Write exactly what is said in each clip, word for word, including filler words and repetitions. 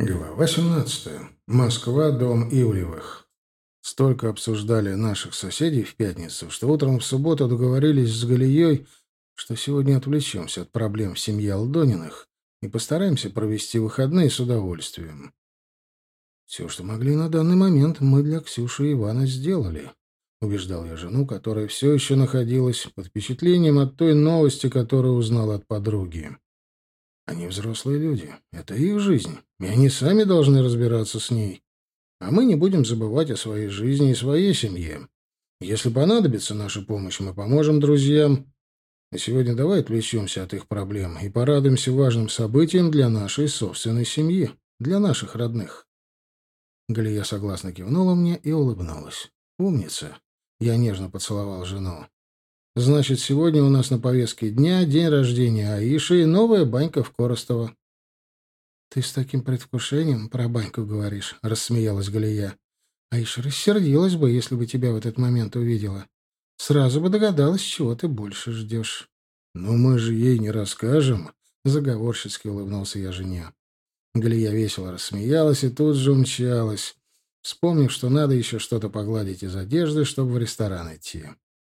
Глава семнадцатая. Москва, дом Ивлевых. Столько обсуждали наших соседей в пятницу, что утром в субботу договорились с Галией, что сегодня отвлечемся от проблем в семье Алдониных и постараемся провести выходные с удовольствием. Все, что могли на данный момент, мы для Ксюши и Ивана сделали. Убеждал я жену, которая все еще находилась под впечатлением от той новости, которую узнала от подруги. Они взрослые люди. Это их жизнь, и они сами должны разбираться с ней. А мы не будем забывать о своей жизни и своей семье. Если понадобится наша помощь, мы поможем друзьям. А сегодня давай отвлечемся от их проблем и порадуемся важным событиям для нашей собственной семьи, для наших родных. Галия согласно кивнула мне и улыбнулась. «Умница!» Я нежно поцеловал жену. «Значит, сегодня у нас на повестке дня день рождения Аиши и новая банька в Коростова». «Ты с таким предвкушением про баньку говоришь», — рассмеялась Галия. «Аиша рассердилась бы, если бы тебя в этот момент увидела. Сразу бы догадалась, чего ты больше ждешь». «Но мы же ей не расскажем», — заговорщицки улыбнулся я жене. Галия весело рассмеялась и тут же умчалась, вспомнив, что надо еще что-то погладить из одежды, чтобы в ресторан идти.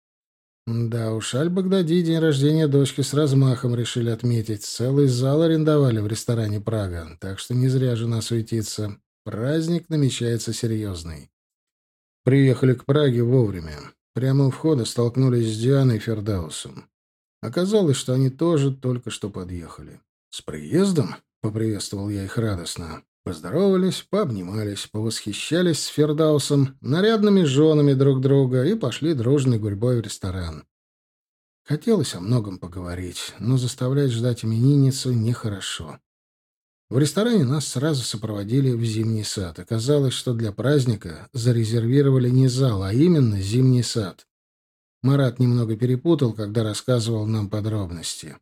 Да уж, Аль-Багдади день рождения дочки с размахом решили отметить. Целый зал арендовали в ресторане «Прага», так что не зря жена суетится. Праздник намечается серьезный. Приехали к Праге вовремя. Прямо у входа столкнулись с Дианой и Фердаусом. Оказалось, что они тоже только что подъехали. «С приездом?» — поприветствовал я их радостно. Поздоровались, пообнимались, повосхищались с Фердаусом, нарядными женами друг друга и пошли дружной гурьбой в ресторан. Хотелось о многом поговорить, но заставлять ждать именинницу нехорошо. В ресторане нас сразу сопроводили в зимний сад. Оказалось, что для праздника зарезервировали не зал, а именно зимний сад. Марат немного перепутал, когда рассказывал нам подробности.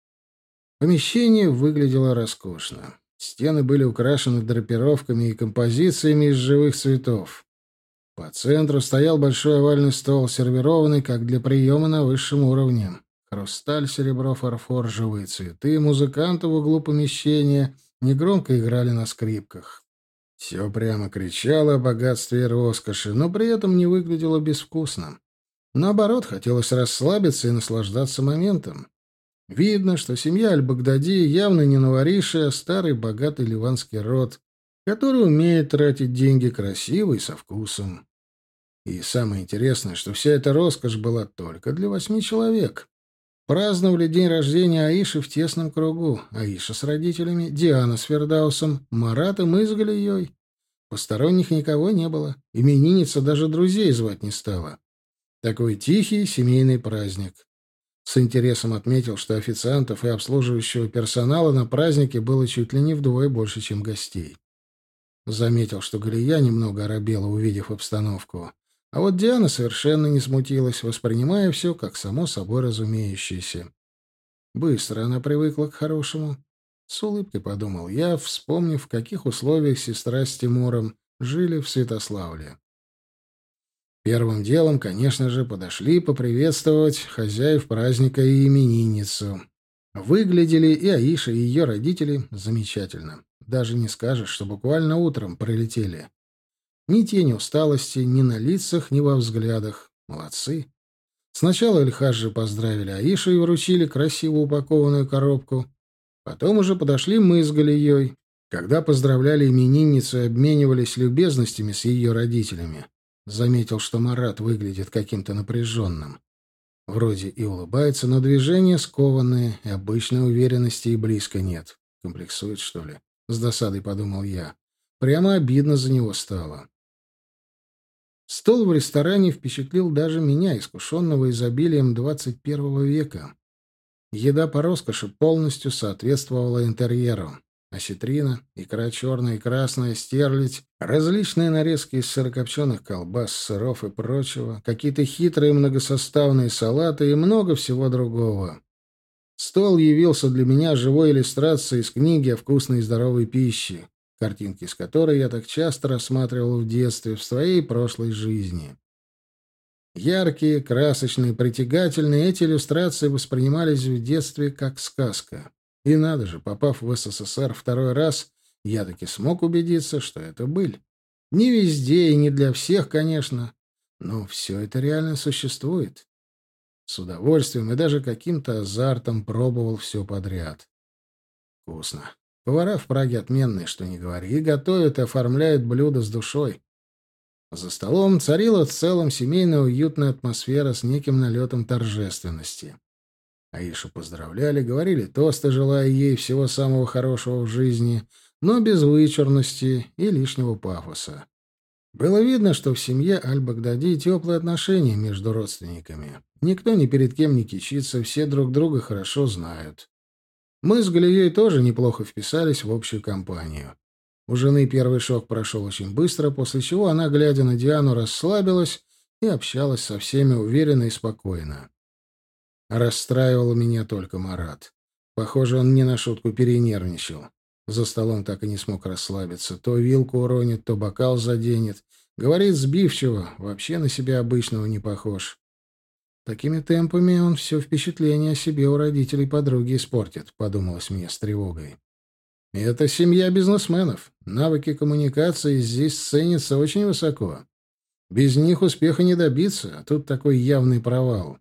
Помещение выглядело роскошно. Стены были украшены драпировками и композициями из живых цветов. По центру стоял большой овальный стол, сервированный как для приема на высшем уровне. Хрусталь, серебро, фарфор, живые цветы. Музыканты в углу помещения негромко играли на скрипках. Все прямо кричало о богатстве и роскоши, но при этом не выглядело безвкусно. Наоборот, хотелось расслабиться и наслаждаться моментом. Видно, что семья Аль-Багдади явно не новориши, а старый богатый ливанский род, который умеет тратить деньги красиво и со вкусом. И самое интересное, что вся эта роскошь была только для восьми человек. Праздновали день рождения Аиши в тесном кругу. Аиша с родителями, Диана с Фердаусом, Марат и мы с Галией. Посторонних никого не было. Именинница даже друзей звать не стала. Такой тихий семейный праздник. С интересом отметил, что официантов и обслуживающего персонала на празднике было чуть ли не вдвое больше, чем гостей. Заметил, что Галия немного оробела, увидев обстановку. А вот Диана совершенно не смутилась, воспринимая все как само собой разумеющееся. Быстро она привыкла к хорошему. С улыбкой подумал я, вспомнив, в каких условиях сестра с Тимуром жили в Святославле. Первым делом, конечно же, подошли поприветствовать хозяев праздника и именинницу. Выглядели и Аиша, и ее родители замечательно. Даже не скажешь, что буквально утром прилетели. Ни тени усталости, ни на лицах, ни во взглядах. Молодцы. Сначала Эльхаджи поздравили Аишу и вручили красиво упакованную коробку. Потом уже подошли мы с Галией. Когда поздравляли именинницу и обменивались любезностями с ее родителями, заметил, что Марат выглядит каким-то напряженным. Вроде и улыбается, но движения скованные, и обычной уверенности и близко нет. Комплексует, что ли? С досадой подумал я. Прямо обидно за него стало. Стол в ресторане впечатлил даже меня, искушенного изобилием двадцать первого века. Еда по роскоши полностью соответствовала интерьеру. Осетрина, икра черная и красная, стерлядь, различные нарезки из сырокопченых колбас, сыров и прочего, какие-то хитрые многосоставные салаты и много всего другого. Стол явился для меня живой иллюстрацией из книги о вкусной и здоровой пище, картинки с которой я так часто рассматривал в детстве, в своей прошлой жизни. Яркие, красочные, притягательные, эти иллюстрации воспринимались в детстве как сказка. И надо же, попав в СССР второй раз, я таки смог убедиться, что это быль. Не везде и не для всех, конечно, но все это реально существует. С удовольствием и даже каким-то азартом пробовал все подряд. Вкусно. Повара в Праге отменные, что ни говори, и готовят и оформляют блюда с душой. За столом царила в целом семейная уютная атмосфера с неким налетом торжественности. Аишу поздравляли, говорили тосты, желая ей всего самого хорошего в жизни, но без вычурности и лишнего пафоса. Было видно, что в семье Аль-Багдади теплые отношения между родственниками. Никто ни перед кем не кичится, все друг друга хорошо знают. Мы с Галией тоже неплохо вписались в общую компанию. У жены первый шок прошел очень быстро, после чего она, глядя на Диану, расслабилась и общалась со всеми уверенно и спокойно. Расстраивал меня только Марат. Похоже, он не на шутку перенервничал. За столом так и не смог расслабиться. То вилку уронит, то бокал заденет. Говорит сбивчиво, вообще на себя обычного не похож. Такими темпами он все впечатление о себе у родителей подруги испортит, подумалось мне с тревогой. Это семья бизнесменов. Навыки коммуникации здесь ценятся очень высоко. Без них успеха не добиться, а тут такой явный провал.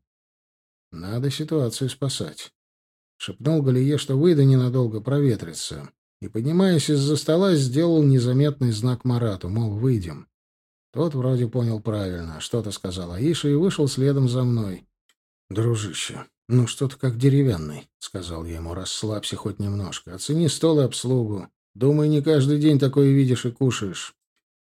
Надо ситуацию спасать. Шепнул Галие, что выйду ненадолго проветриться. И, поднимаясь из-за стола, сделал незаметный знак Марату, мол, выйдем. Тот вроде понял правильно, что-то сказал Аиша и вышел следом за мной. «Дружище, ну что ты как деревянный», — сказал я ему, — «расслабься хоть немножко. Оцени стол и обслугу. Думаю, не каждый день такое видишь и кушаешь».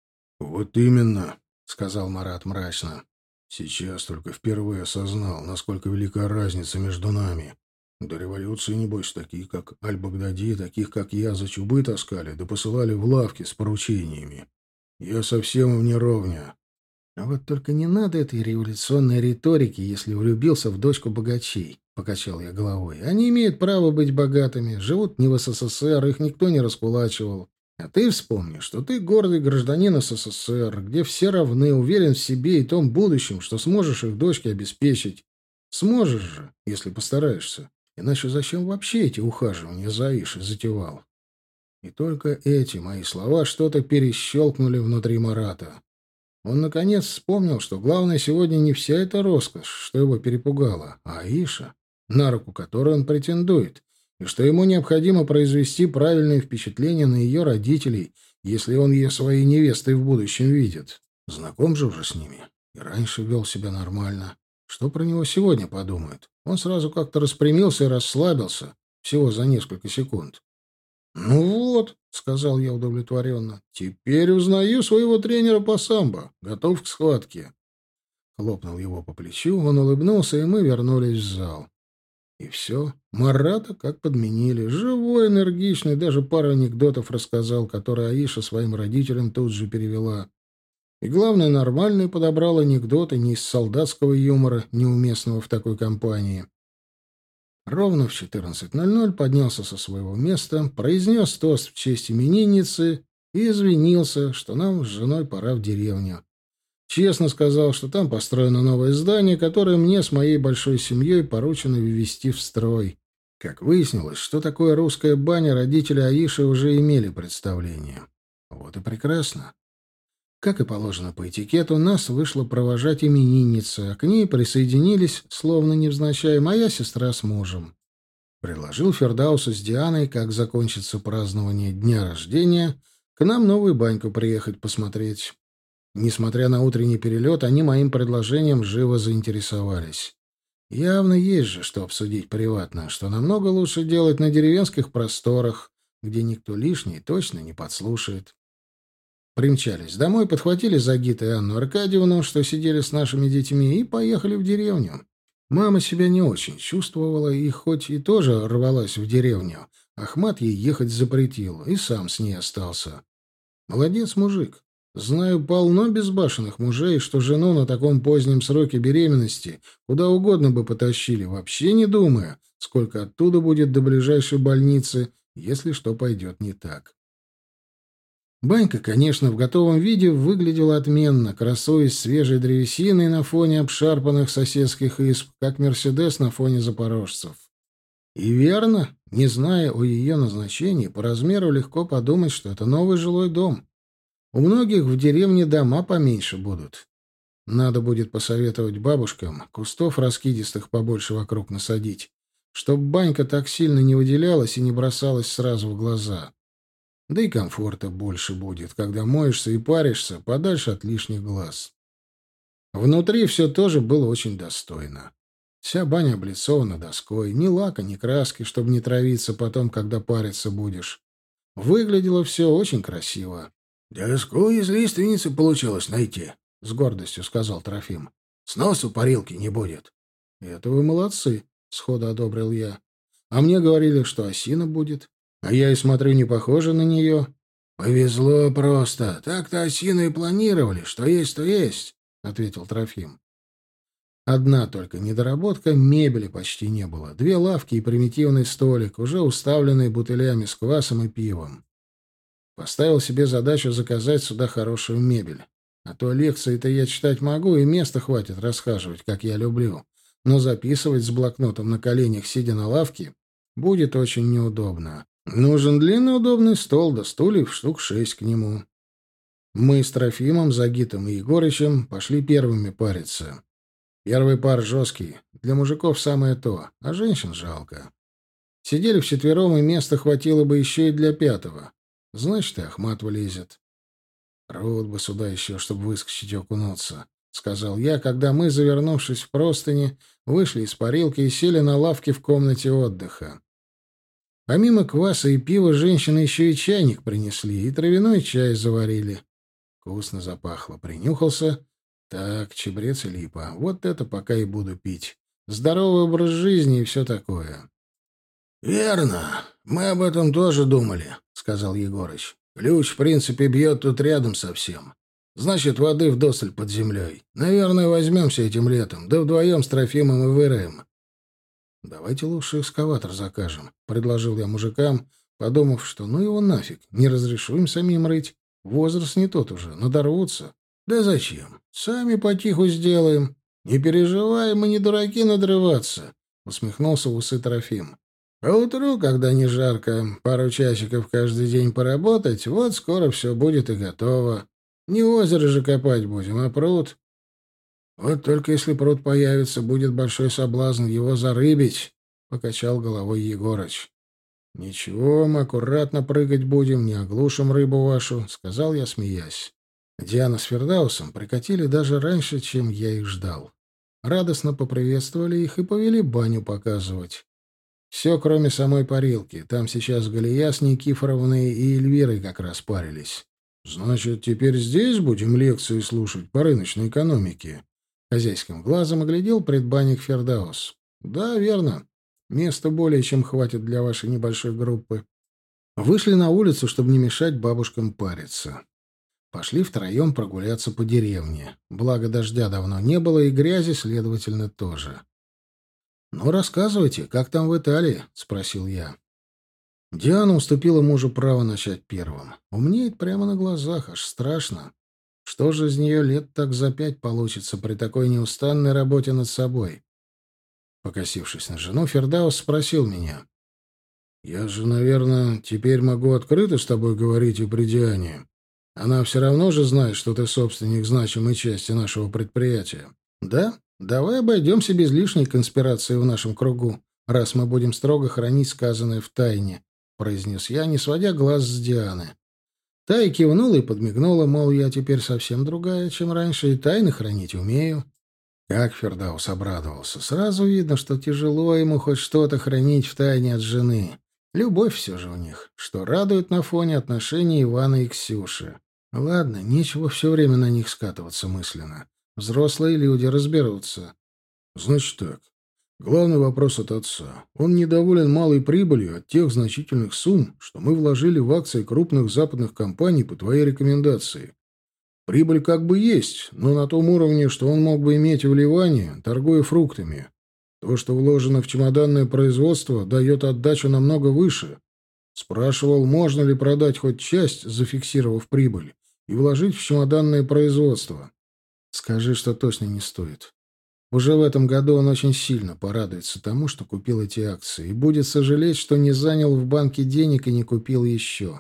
«Вот именно», — сказал Марат мрачно. «Сейчас только впервые осознал, насколько велика разница между нами. До революции, небось, такие, как Аль-Багдади, таких, как я, за чубы таскали, да посылали в лавки с поручениями. Я совсем вне ровня». «А вот только не надо этой революционной риторики, если влюбился в дочку богачей», — покачал я головой. «Они имеют право быть богатыми, живут не в СССР, их никто не раскулачивал. А ты вспомни, что ты гордый гражданин СССР, где все равны, уверен в себе и том будущем, что сможешь их дочке обеспечить. Сможешь же, если постараешься. Иначе зачем вообще эти ухаживания за Аишей затевал?» И только эти мои слова что-то перещелкнули внутри Марата. Он, наконец, вспомнил, что главное сегодня не вся эта роскошь, что его перепугало, а Аиша, на руку которой он претендует, и что ему необходимо произвести правильное впечатление на ее родителей, если он ее своей невестой в будущем видит. Знаком же уже с ними. И раньше вел себя нормально. Что про него сегодня подумают? Он сразу как-то распрямился и расслабился, всего за несколько секунд. «Ну вот», — сказал я удовлетворенно, — «теперь узнаю своего тренера по самбо. Готов к схватке». Хлопнул его по плечу, он улыбнулся, и мы вернулись в зал. И все. Марата как подменили. Живой, энергичный, даже пару анекдотов рассказал, которые Аиша своим родителям тут же перевела. И главное, нормальный подобрал анекдоты не из солдатского юмора, неуместного в такой компании. Ровно в четырнадцать ноль ноль поднялся со своего места, произнес тост в честь именинницы и извинился, что нам с женой пора в деревню. Честно сказал, что там построено новое здание, которое мне с моей большой семьей поручено ввести в строй. Как выяснилось, что такое русская баня, родители Аиши уже имели представление. Вот и прекрасно. Как и положено по этикету, нас вышла провожать именинница, а к ней присоединились, словно невзначай, моя сестра с мужем. Предложил Фердаусу с Дианой, как закончится празднование дня рождения, к нам новую баньку приехать посмотреть. Несмотря на утренний перелет, они моим предложением живо заинтересовались. Явно есть же, что обсудить приватно, что намного лучше делать на деревенских просторах, где никто лишний точно не подслушает. Примчались домой, подхватили Загита и Анну Аркадьевну, что сидели с нашими детьми, и поехали в деревню. Мама себя не очень чувствовала, и хоть и тоже рвалась в деревню, Ахмат ей ехать запретил, и сам с ней остался. Молодец мужик. Знаю полно безбашенных мужей, что жену на таком позднем сроке беременности куда угодно бы потащили, вообще не думая, сколько оттуда будет до ближайшей больницы, если что пойдет не так. Банька, конечно, в готовом виде выглядела отменно, красуясь свежей древесиной на фоне обшарпанных соседских изб, как «Мерседес» на фоне запорожцев. И верно, не зная о ее назначении, по размеру легко подумать, что это новый жилой дом. У многих в деревне дома поменьше будут. Надо будет посоветовать бабушкам кустов раскидистых побольше вокруг насадить, чтоб банька так сильно не выделялась и не бросалась сразу в глаза. Да и комфорта больше будет, когда моешься и паришься подальше от лишних глаз. Внутри все тоже было очень достойно. Вся баня облицована доской, ни лака, ни краски, чтобы не травиться потом, когда париться будешь. Выглядело все очень красиво. — Доску из лиственницы получилось найти, — с гордостью сказал Трофим. — Сносу парилки не будет. — Это вы молодцы, — сходу одобрил я. — А мне говорили, что осина будет. А я и смотрю, не похоже на нее. — Повезло просто. Так-то осину и планировали. Что есть, то есть, — ответил Трофим. Одна только недоработка — мебели почти не было. Две лавки и примитивный столик, уже уставленный бутылями с квасом и пивом. Поставил себе задачу заказать сюда хорошую мебель. А то лекции-то я читать могу, и места хватит расхаживать, как я люблю. Но записывать с блокнотом на коленях, сидя на лавке, будет очень неудобно. Нужен длинный удобный стол, да стульев штук шесть к нему. Мы с Трофимом, Загитом и Егорычем пошли первыми париться. Первый пар жесткий, для мужиков самое то, а женщин жалко. Сидели вчетвером, и места хватило бы еще и для пятого. Значит, и Ахмат влезет. Рот бы сюда еще, чтобы выскочить и окунуться, — сказал я, когда мы, завернувшись в простыни, вышли из парилки и сели на лавке в комнате отдыха. Помимо кваса и пива женщины еще и чайник принесли, и травяной чай заварили. Вкусно запахло. Принюхался. Так, чабрец и липа. Вот это пока и буду пить. Здоровый образ жизни и все такое. — Верно. Мы об этом тоже думали, — сказал Егорыч. — Ключ, в принципе, бьет тут рядом совсем. Значит, воды вдосталь под землей. Наверное, возьмемся этим летом, да вдвоем с Трофимом и выроем. — Давайте лучше экскаватор закажем, — предложил я мужикам, подумав, что ну его нафиг, не разрешу им самим рыть. Возраст не тот уже, надорвутся. — Да зачем? Сами потиху сделаем. Не переживай, мы не дураки надрываться, — усмехнулся в усы Трофим. — А утру, когда не жарко, пару часиков каждый день поработать, вот скоро все будет и готово. Не озеро же копать будем, а пруд. Вот только если пруд появится, будет большой соблазн его зарыбить, — покачал головой Егорыч. — Ничего, мы аккуратно прыгать будем, не оглушим рыбу вашу, — сказал я, смеясь. Диана с Фердаусом прикатили даже раньше, чем я их ждал. Радостно поприветствовали их и повели баню показывать. Все, кроме самой парилки. Там сейчас Галия с Никифоровной и Эльвирой как раз парились. — Значит, теперь здесь будем лекции слушать по рыночной экономике? Хозяйским глазом оглядел предбанник Фердаус. — Да, верно. Места более чем хватит для вашей небольшой группы. Вышли на улицу, чтобы не мешать бабушкам париться. Пошли втроем прогуляться по деревне. Благо, дождя давно не было, и грязи, следовательно, тоже. — Ну, рассказывайте, как там в Италии? — спросил я. Диана уступила мужу право начать первым. Умнеет прямо на глазах, аж страшно. Что же из нее лет так за пять получится при такой неустанной работе над собой? Покосившись на жену, Фердаус спросил меня. — Я же, наверное, теперь могу открыто с тобой говорить и при Диане. Она все равно же знает, что ты собственник значимой части нашего предприятия. — Да? Давай обойдемся без лишней конспирации в нашем кругу, раз мы будем строго хранить сказанное в тайне, — произнес я, не сводя глаз с Дианы. Та и кивнула и подмигнула, мол, я теперь совсем другая, чем раньше, и тайны хранить умею. Как Фердаус обрадовался. Сразу видно, что тяжело ему хоть что-то хранить в тайне от жены. Любовь все же у них, что радует на фоне отношений Ивана и Ксюши. Ладно, нечего все время на них скатываться мысленно. Взрослые люди разберутся. Значит так. Главный вопрос от отца. Он недоволен малой прибылью от тех значительных сумм, что мы вложили в акции крупных западных компаний по твоей рекомендации. Прибыль как бы есть, но на том уровне, что он мог бы иметь в Ливане, торгуя фруктами. То, что вложено в чемоданное производство, дает отдачу намного выше. Спрашивал, можно ли продать хоть часть, зафиксировав прибыль, и вложить в чемоданное производство. Скажи, что точно не стоит. Уже в этом году он очень сильно порадуется тому, что купил эти акции, и будет сожалеть, что не занял в банке денег и не купил еще.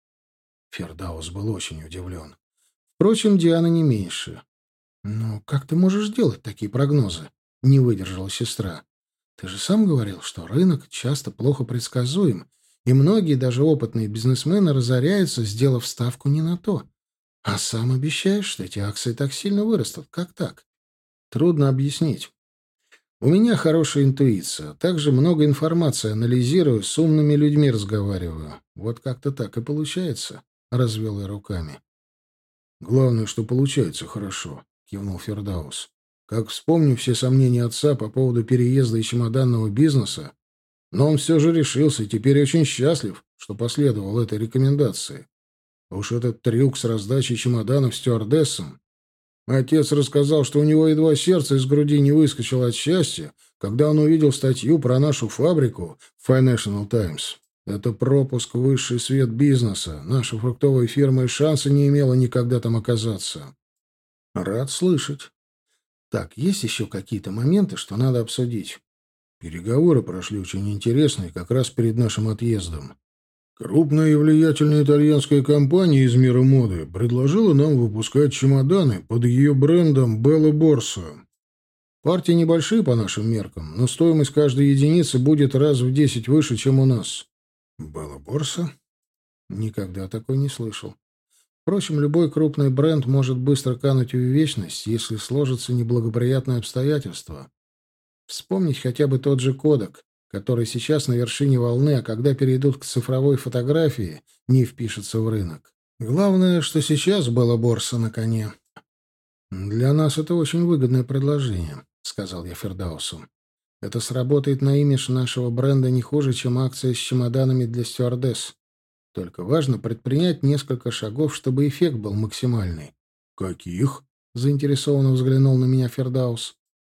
Фердаус был очень удивлен. Впрочем, Диана не меньше. «Ну, как ты можешь делать такие прогнозы?» — не выдержала сестра. «Ты же сам говорил, что рынок часто плохо предсказуем, и многие, даже опытные бизнесмены, разоряются, сделав ставку не на то. А сам обещаешь, что эти акции так сильно вырастут. Как так?» «Трудно объяснить. У меня хорошая интуиция, также много информации анализирую, с умными людьми разговариваю. Вот как-то так и получается», — развел я руками. «Главное, что получается хорошо», — кивнул Фердаус. «Как вспомню все сомнения отца по поводу переезда и чемоданного бизнеса, но он все же решился и теперь очень счастлив, что последовал этой рекомендации. А уж этот трюк с раздачей чемоданов стюардессам. Отец рассказал, что у него едва сердце из груди не выскочило от счастья, когда он увидел статью про нашу фабрику в Financial Times. Это пропуск в высший свет бизнеса. Наша фруктовая фирма и шанса не имела никогда там оказаться». «Рад слышать. Так, есть еще какие-то моменты, что надо обсудить?» «Переговоры прошли очень интересные, как раз перед нашим отъездом. Крупная и влиятельная итальянская компания из мира моды предложила нам выпускать чемоданы под ее брендом «Белла Борса». Партии небольшие по нашим меркам, но стоимость каждой единицы будет раз в десять выше, чем у нас». «Белла Борса?» Никогда такой не слышал. Впрочем, любой крупный бренд может быстро кануть в вечность, если сложатся неблагоприятные обстоятельства. Вспомнить хотя бы тот же Kodak, который сейчас на вершине волны, а когда перейдут к цифровой фотографии, не впишется в рынок. Главное, что сейчас была борса на коне. «Для нас это очень выгодное предложение», — сказал я Фердаусу. «Это сработает на имидж нашего бренда не хуже, чем акция с чемоданами для стюардесс. Только важно предпринять несколько шагов, чтобы эффект был максимальный». «Каких?» — заинтересованно взглянул на меня Фердаус.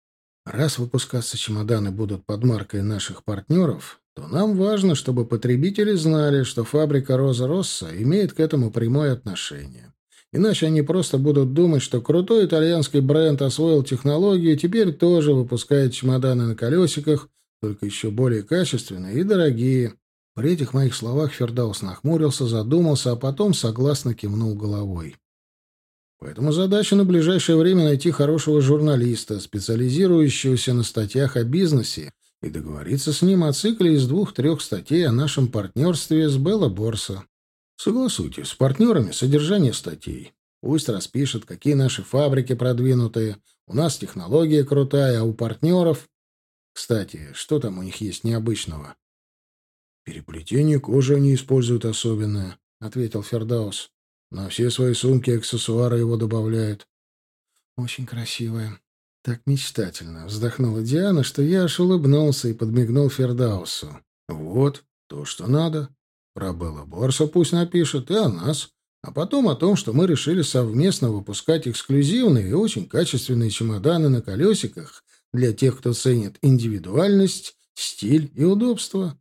«Раз выпускаться чемоданы будут под маркой наших партнеров, то нам важно, чтобы потребители знали, что фабрика «Роза Росса» имеет к этому прямое отношение. Иначе они просто будут думать, что крутой итальянский бренд освоил технологию и теперь тоже выпускает чемоданы на колесиках, только еще более качественные и дорогие». При этих моих словах Фердаус нахмурился, задумался, а потом согласно кивнул головой. «Поэтому задача на ближайшее время найти хорошего журналиста, специализирующегося на статьях о бизнесе, и договориться с ним о цикле из двух-трех статей о нашем партнерстве с Белла Борса. Согласуйте с партнерами содержание статей. Пусть распишет, какие наши фабрики продвинутые, у нас технология крутая, а у партнеров... Кстати, что там у них есть необычного?» «Переплетение кожи они используют особенное», — ответил Фердаус. «На все свои сумки и аксессуары его добавляют». «Очень красивая. Так мечтательно», — вздохнула Диана, что я аж улыбнулся и подмигнул Фердаусу. «Вот, то, что надо. Про Белла Борса пусть напишет, и о нас. А потом о том, что мы решили совместно выпускать эксклюзивные и очень качественные чемоданы на колесиках для тех, кто ценит индивидуальность, стиль и удобство.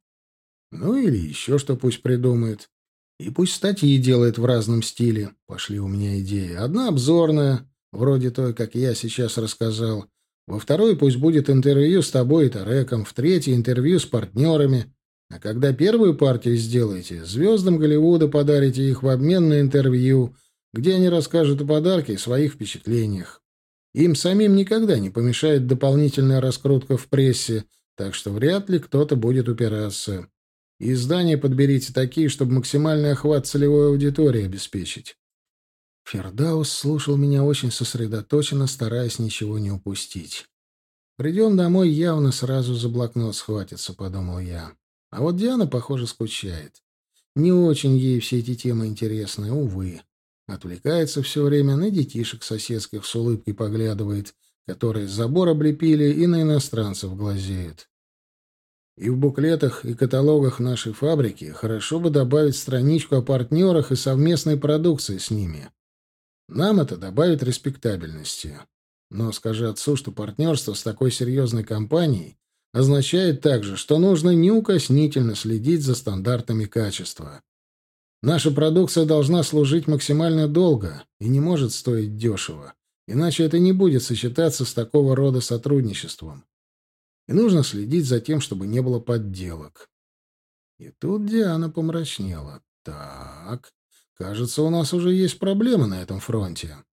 Ну или еще что пусть придумает. И пусть статьи делает в разном стиле. Пошли у меня идеи. Одна обзорная, вроде той, как я сейчас рассказал. Во второй пусть будет интервью с тобой и Тареком. В третьей интервью с партнерами. А когда первую партию сделаете, звездам Голливуда подарите их в обмен на интервью, где они расскажут о подарке и своих впечатлениях. Им самим никогда не помешает дополнительная раскрутка в прессе, так что вряд ли кто-то будет упираться. И издания подберите такие, чтобы максимальный охват целевой аудитории обеспечить». Фердаус слушал меня очень сосредоточенно, стараясь ничего не упустить. «Придем домой, явно сразу за блокнот схватится», — подумал я. А вот Диана, похоже, скучает. Не очень ей все эти темы интересны, увы. Отвлекается все время, на детишек соседских с улыбкой поглядывает, которые забор облепили и на иностранцев глазеют. И в буклетах и каталогах нашей фабрики хорошо бы добавить страничку о партнерах и совместной продукции с ними. Нам это добавит респектабельности. Но скажи отцу, что партнерство с такой серьезной компанией означает также, что нужно неукоснительно следить за стандартами качества. Наша продукция должна служить максимально долго и не может стоить дешево. Иначе это не будет сочетаться с такого рода сотрудничеством. И нужно следить за тем, чтобы не было подделок. И тут Диана помрачнела. Так, кажется, у нас уже есть проблемы на этом фронте.